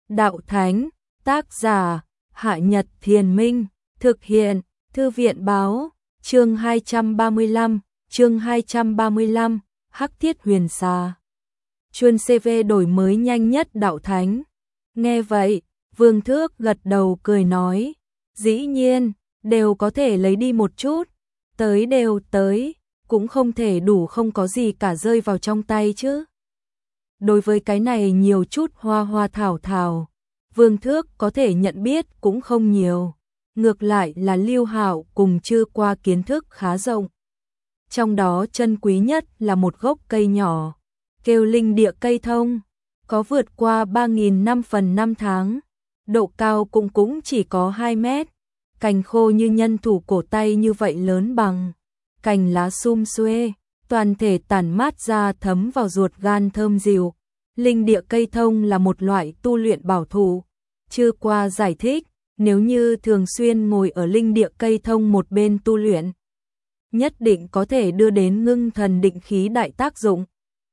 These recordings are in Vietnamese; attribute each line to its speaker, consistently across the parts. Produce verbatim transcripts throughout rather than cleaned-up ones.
Speaker 1: đạo thánh, tác giả, Hạ Nhật Thiền Minh, thực hiện, Thư viện báo, chương hai trăm ba mươi lăm, chương hai trăm ba mươi lăm, Hắc Thiết Huyền Xà. Chuyên xê vê đổi mới nhanh nhất đạo thánh. Nghe vậy, Vương Thước gật đầu cười nói, dĩ nhiên, đều có thể lấy đi một chút, tới đều tới, cũng không thể đủ không có gì cả rơi vào trong tay chứ. Đối với cái này nhiều chút hoa hoa thảo thảo, Vương Thước có thể nhận biết cũng không nhiều, ngược lại là Lưu Hạo cùng Trư Qua kiến thức khá rộng. Trong đó chân quý nhất là một gốc cây nhỏ, kêu linh địa cây thông, có vượt qua ba nghìn năm phần năm tháng, độ cao cũng cũng chỉ có hai mét, cành khô như nhân thủ cổ tay như vậy lớn bằng, cành lá sum xuê, toàn thể tản mát ra thấm vào ruột gan thơm dịu. Linh địa cây thông là một loại tu luyện bảo thủ. Trư Qua giải thích, nếu như thường xuyên ngồi ở linh địa cây thông một bên tu luyện, nhất định có thể đưa đến ngưng thần định khí đại tác dụng.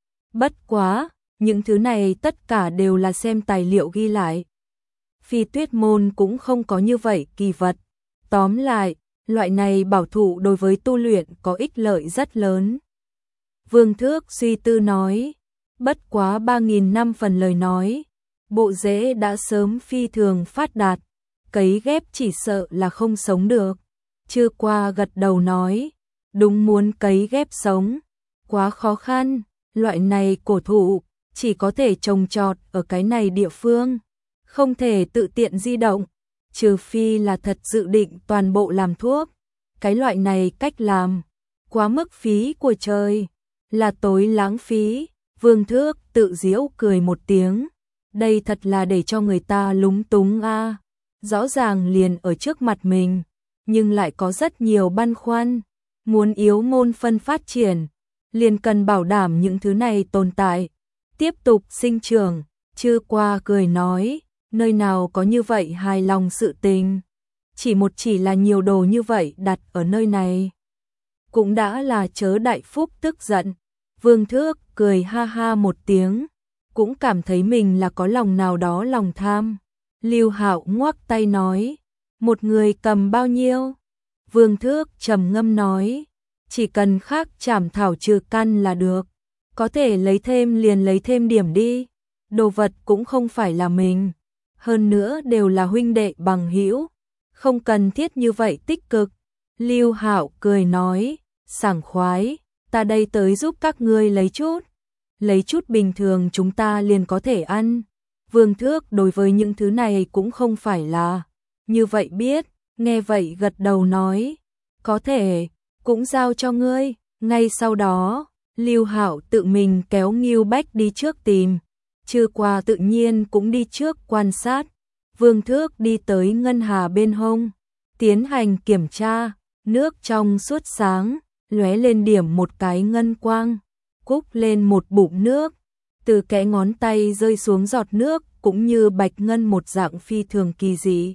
Speaker 1: Bất quá, những thứ này tất cả đều là xem tài liệu ghi lại. Phi Tuyết môn cũng không có như vậy kỳ vật. Tóm lại, loại này bảo thủ đối với tu luyện có ích lợi rất lớn. Vương Thước suy tư nói, bất quá ba nghìn năm phần lời nói, bộ rễ đã sớm phi thường phát đạt, cấy ghép chỉ sợ là không sống được. Trư Qua gật đầu nói, đúng, muốn cấy ghép sống, quá khó khăn, loại này cổ thụ, chỉ có thể trồng trọt ở cái này địa phương, không thể tự tiện di động, trừ phi là thật dự định toàn bộ làm thuốc. Cái loại này cách làm, quá mức phí của trời, là tối lãng phí. Vương Thước tự giễu cười một tiếng, đây thật là để cho người ta lúng túng a. À. Rõ ràng liền ở trước mặt mình, nhưng lại có rất nhiều băn khoăn, muốn yếu môn phân phát triển, liền cần bảo đảm những thứ này tồn tại, tiếp tục sinh trưởng. Trư Qua cười nói, nơi nào có như vậy hài lòng sự tình, chỉ một chỉ là nhiều đồ như vậy đặt ở nơi này, cũng đã là chớ đại phúc tức giận. Vương Thước cười ha ha một tiếng, cũng cảm thấy mình là có lòng nào đó lòng tham. Lưu Hạo ngoắc tay nói, một người cầm bao nhiêu? Vương Thước trầm ngâm nói, chỉ cần khắc trảm thảo trừ căn là được, có thể lấy thêm liền lấy thêm điểm đi, đồ vật cũng không phải là mình, hơn nữa đều là huynh đệ bằng hữu, không cần thiết như vậy tích cực. Lưu Hạo cười nói, sảng khoái, ta đây tới giúp các ngươi lấy chút, lấy chút bình thường chúng ta liền có thể ăn. Vương Thước đối với những thứ này cũng không phải là như vậy biết, nghe vậy gật đầu nói, có thể, cũng giao cho ngươi. Ngay sau đó, Lưu Hạo tự mình kéo Ngưu Bách đi trước tìm, Trư Qua tự nhiên cũng đi trước quan sát. Vương Thước đi tới ngân hà bên hông, tiến hành kiểm tra, nước trong suốt sáng, lóe lên điểm một cái ngân quang, cúc lên một bụng nước, từ kẽ ngón tay rơi xuống giọt nước cũng như bạch ngân một dạng phi thường kỳ dị.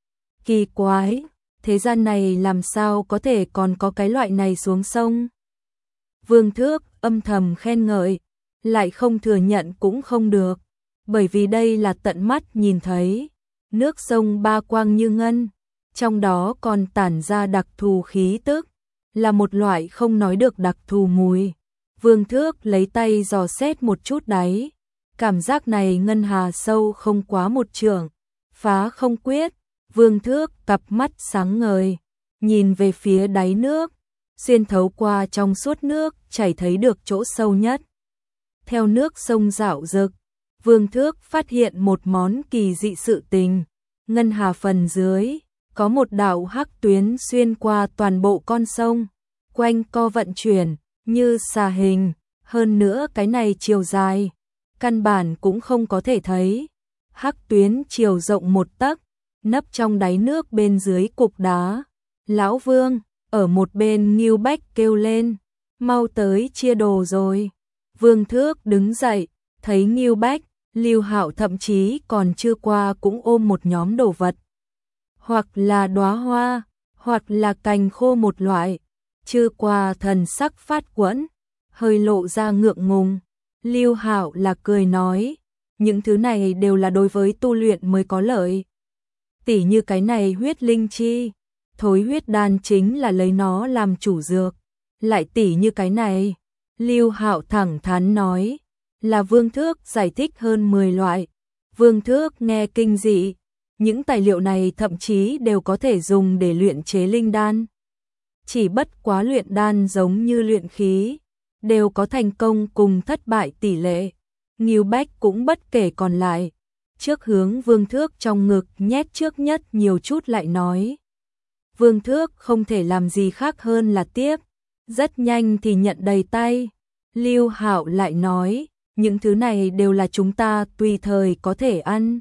Speaker 1: Kỳ quái, thế gian này làm sao có thể còn có cái loại này xuống sông? Vương Thước âm thầm khen ngợi, lại không thừa nhận cũng không được, bởi vì đây là tận mắt nhìn thấy, nước sông ba quang như ngân, trong đó còn tản ra đặc thù khí tức, là một loại không nói được đặc thù mùi. Vương Thước lấy tay dò xét một chút đáy, cảm giác này ngân hà sâu không quá một trượng, phá không quyết. Vương Thước cặp mắt sáng ngời, nhìn về phía đáy nước, xuyên thấu qua trong suốt nước chảy thấy được chỗ sâu nhất. Theo nước sông dạo dực, Vương Thước phát hiện một món kỳ dị sự tình, ngân hà phần dưới có một đạo hắc tuyến xuyên qua toàn bộ con sông, quanh co vận chuyển như xà hình, hơn nữa cái này chiều dài, căn bản cũng không có thể thấy. Hắc tuyến chiều rộng một tấc, nấp trong đáy nước bên dưới cục đá. Lão Vương, ở một bên Ngưu Bách kêu lên, mau tới chia đồ rồi. Vương Thước đứng dậy, thấy Ngưu Bách, Lưu Hạo thậm chí còn chưa qua cũng ôm một nhóm đồ vật. Hoặc là đóa hoa, hoặc là cành khô một loại. Chưa qua thần sắc phát quẫn, hơi lộ ra ngượng ngùng. Lưu Hạo là cười nói, những thứ này đều là đối với tu luyện mới có lợi. Tỉ như cái này huyết linh chi, thối huyết đan chính là lấy nó làm chủ dược. Lại tỉ như cái này, Lưu Hạo thẳng thắn nói, là Vương Thước giải thích hơn mười loại. Vương Thước nghe kinh dị, những tài liệu này thậm chí đều có thể dùng để luyện chế linh đan. Chỉ bất quá luyện đan giống như luyện khí, đều có thành công cùng thất bại tỷ lệ. Ngưu Bách cũng bất kể còn lại, trước hướng Vương Thước trong ngực nhét trước nhất nhiều chút lại nói. Vương Thước không thể làm gì khác hơn là tiếp, rất nhanh thì nhận đầy tay. Lưu Hạo lại nói, những thứ này đều là chúng ta tùy thời có thể ăn.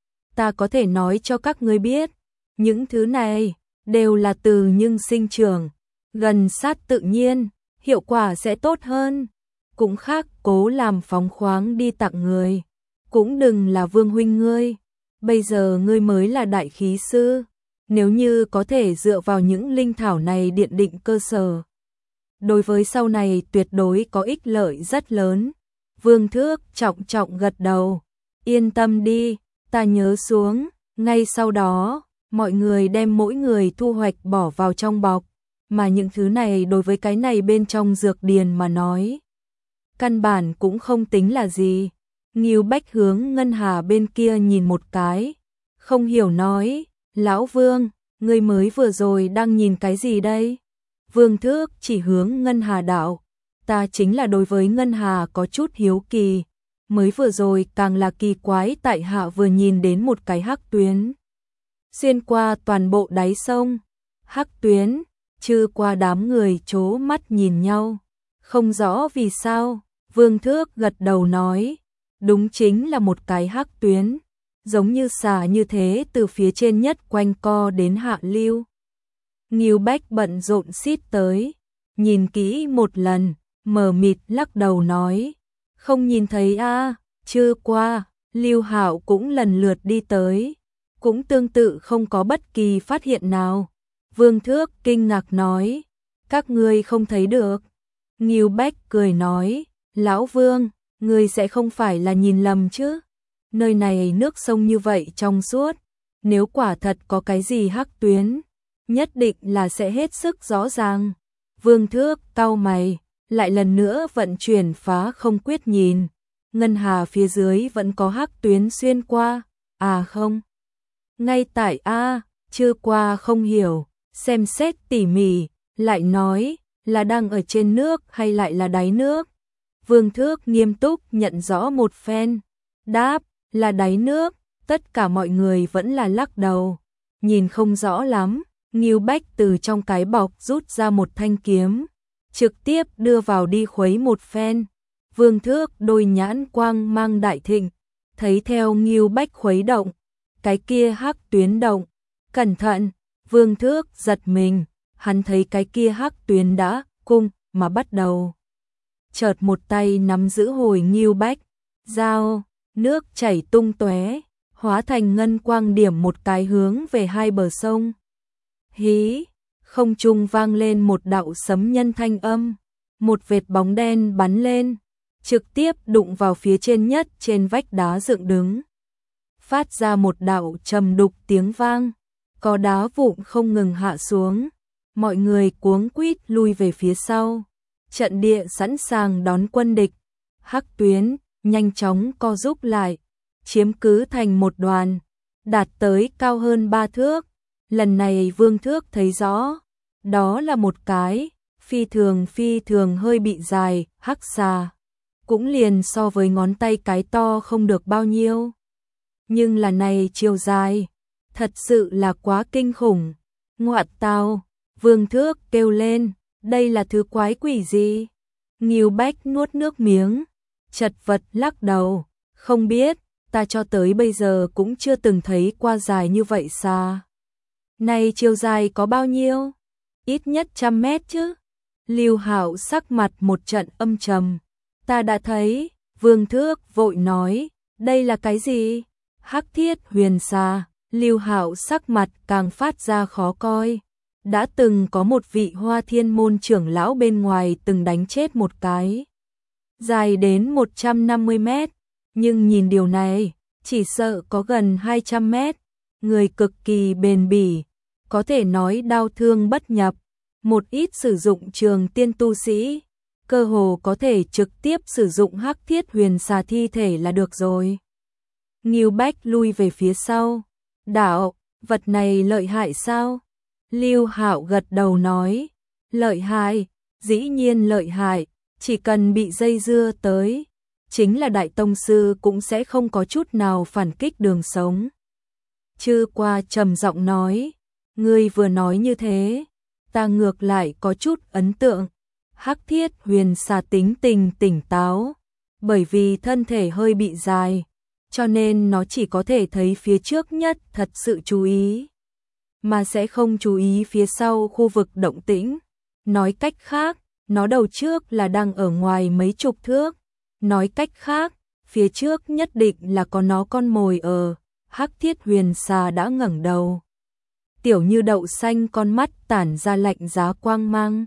Speaker 1: Ta có thể nói cho các ngươi biết, những thứ này đều là từ nhưng sinh trưởng, gần sát tự nhiên, hiệu quả sẽ tốt hơn. Cũng khác cố làm phóng khoáng đi tặng người, cũng đừng là Vương huynh ngươi, bây giờ ngươi mới là đại khí sư, nếu như có thể dựa vào những linh thảo này điện định cơ sở, đối với sau này tuyệt đối có ích lợi rất lớn. Vương Thước trọng trọng gật đầu, yên tâm đi, ta nhớ xuống. Ngay sau đó, mọi người đem mỗi người thu hoạch bỏ vào trong bọc, mà những thứ này đối với cái này bên trong dược điền mà nói, căn bản cũng không tính là gì. Ngưu Bách hướng Ngân Hà bên kia nhìn một cái, không hiểu nói, Lão Vương, ngươi mới vừa rồi đang nhìn cái gì đây? Vương Thước chỉ hướng Ngân Hà đạo, ta chính là đối với Ngân Hà có chút hiếu kỳ, mới vừa rồi càng là kỳ quái tại hạ vừa nhìn đến một cái hắc tuyến. Xuyên qua toàn bộ đáy sông, hắc tuyến, chư qua đám người chố mắt nhìn nhau, không rõ vì sao. Vương Thước gật đầu nói, đúng chính là một cái hắc tuyến, giống như xà như thế từ phía trên nhất quanh co đến hạ lưu. Ngưu Bách bận rộn xít tới, nhìn kỹ một lần, mờ mịt lắc đầu nói, không nhìn thấy a. À, chưa qua. Lưu Hạo cũng lần lượt đi tới, cũng tương tự không có bất kỳ phát hiện nào. Vương Thước kinh ngạc nói, các ngươi không thấy được. Ngưu Bách cười nói, Lão Vương, ngươi sẽ không phải là nhìn lầm chứ? Nơi này nước sông như vậy trong suốt, nếu quả thật có cái gì hắc tuyến, nhất định là sẽ hết sức rõ ràng. Vương Thước cau mày, lại lần nữa vận chuyển phá không quyết nhìn, Ngân Hà phía dưới vẫn có hắc tuyến xuyên qua, à không. Ngay tại a, chưa qua không hiểu, xem xét tỉ mỉ, lại nói, là đang ở trên nước hay lại là đáy nước? Vương Thước nghiêm túc nhận rõ một phen, đáp, là đáy nước. Tất cả mọi người vẫn là lắc đầu, nhìn không rõ lắm. Ngưu Bách từ trong cái bọc rút ra một thanh kiếm, trực tiếp đưa vào đi khuấy một phen. Vương Thước đôi nhãn quang mang đại thịnh, thấy theo Ngưu Bách khuấy động, cái kia hắc tuyến động. Cẩn thận, Vương Thước giật mình, hắn thấy cái kia hắc tuyến đã cung mà bắt đầu. Chợt một tay nắm giữ hồi Ngưu Bách, dao, nước chảy tung tóe, hóa thành ngân quang điểm một cái hướng về hai bờ sông. Hí, không trung vang lên một đạo sấm nhân thanh âm, một vệt bóng đen bắn lên, trực tiếp đụng vào phía trên nhất trên vách đá dựng đứng. Phát ra một đạo trầm đục tiếng vang, có đá vụn không ngừng hạ xuống, mọi người cuống quýt lui về phía sau. Trận địa sẵn sàng đón quân địch, hắc tuyến nhanh chóng co rút lại, chiếm cứ thành một đoàn, đạt tới cao hơn ba thước. Lần này Vương Thước thấy rõ, đó là một cái phi thường phi thường hơi bị dài hắc xà, cũng liền so với ngón tay cái to không được bao nhiêu. Nhưng là này chiều dài, thật sự là quá kinh khủng. Ngoạn tao, Vương Thước kêu lên, đây là thứ quái quỷ gì? Ngưu Bách nuốt nước miếng, chật vật lắc đầu, không biết, ta cho tới bây giờ cũng chưa từng thấy qua dài như vậy xa. Này chiều dài có bao nhiêu? Ít nhất trăm mét chứ? Lưu Hạo sắc mặt một trận âm trầm. Ta đã thấy. Vương Thước vội nói, đây là cái gì? Hắc thiết huyền xà. Lưu Hạo sắc mặt càng phát ra khó coi. Đã từng có một vị Hoa Thiên môn trưởng lão bên ngoài từng đánh chết một cái dài đến một trăm năm mươi mét, Nhưng nhìn điều này, chỉ sợ có gần hai trăm mét, người cực kỳ bền bỉ, có thể nói đao thương bất nhập, một ít sử dụng trường tiên tu sĩ, cơ hồ có thể trực tiếp sử dụng hắc thiết huyền xà thi thể là được rồi. Ngưu Bách lui về phía sau, đạo, vật này lợi hại sao? Lưu Hạo gật đầu nói, lợi hại, dĩ nhiên lợi hại, chỉ cần bị dây dưa tới, chính là đại tông sư cũng sẽ không có chút nào phản kích đường sống. Chư Qua trầm giọng nói, ngươi vừa nói như thế, ta ngược lại có chút ấn tượng. Hắc thiết huyền xà tính tình tỉnh táo, bởi vì thân thể hơi bị dài, cho nên nó chỉ có thể thấy phía trước nhất thật sự chú ý, mà sẽ không chú ý phía sau khu vực động tĩnh. Nói cách khác, nó đầu trước là đang ở ngoài mấy chục thước. Nói cách khác, phía trước nhất định là có nó con mồi ở. Hắc thiết huyền xà đã ngẩng đầu. Tiểu như đậu xanh con mắt tản ra lạnh giá quang mang.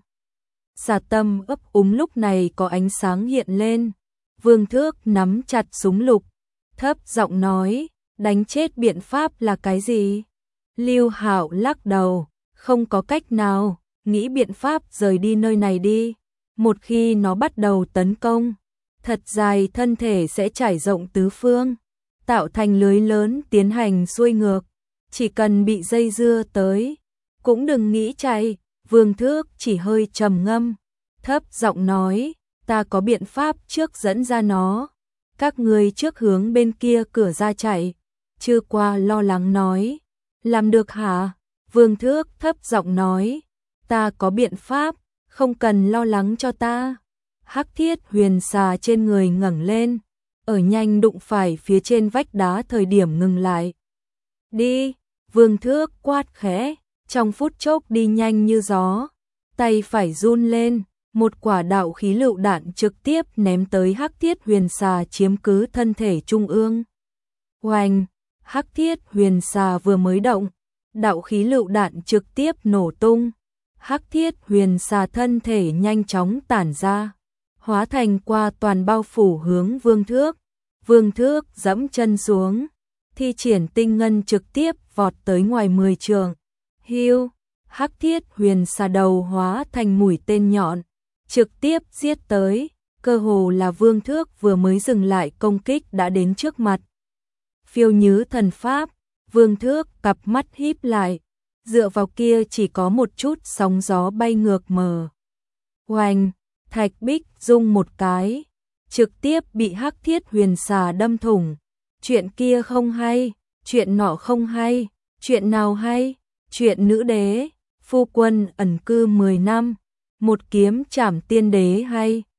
Speaker 1: Xà tâm ấp úng lúc này có ánh sáng hiện lên. Vương Thước nắm chặt súng lục, thấp giọng nói, đánh chết biện pháp là cái gì? Lưu Hạo lắc đầu, không có cách nào, nghĩ biện pháp rời đi nơi này đi. Một khi nó bắt đầu tấn công, thật dài thân thể sẽ trải rộng tứ phương, tạo thành lưới lớn tiến hành xuôi ngược. Chỉ cần bị dây dưa tới, cũng đừng nghĩ chạy. Vương Thước chỉ hơi trầm ngâm, thấp giọng nói, ta có biện pháp trước dẫn ra nó. Các người trước hướng bên kia cửa ra chạy. Chư Qua lo lắng nói, làm được hả? Vương Thước thấp giọng nói, ta có biện pháp, không cần lo lắng cho ta. Hắc thiết huyền xà trên người ngẩng lên, ở nhanh đụng phải phía trên vách đá thời điểm ngừng lại. Đi, Vương Thước quát khẽ, trong phút chốc đi nhanh như gió, tay phải run lên, một quả đạo khí lựu đạn trực tiếp ném tới hắc thiết huyền xà chiếm cứ thân thể trung ương. Oanh, hắc thiết huyền xà vừa mới động, đạo khí lựu đạn trực tiếp nổ tung. Hắc thiết huyền xà thân thể nhanh chóng tản ra, hóa thành qua toàn bao phủ hướng Vương Thước. Vương Thước giẫm chân xuống, thi triển tinh ngân trực tiếp vọt tới ngoài mười trượng. Hiu, hắc thiết huyền xà đầu hóa thành mũi tên nhọn, trực tiếp giết tới, cơ hồ là Vương Thước vừa mới dừng lại công kích đã đến trước mặt. Phiêu như thần pháp, Vương Thước cặp mắt híp lại, dựa vào kia chỉ có một chút sóng gió bay ngược mờ. Oanh, thạch bích rung một cái, trực tiếp bị hắc thiết huyền xà đâm thủng. Chuyện kia không hay, chuyện nọ không hay, chuyện nào hay? Chuyện nữ đế, phu quân ẩn cư mười năm, một kiếm trảm tiên đế hay?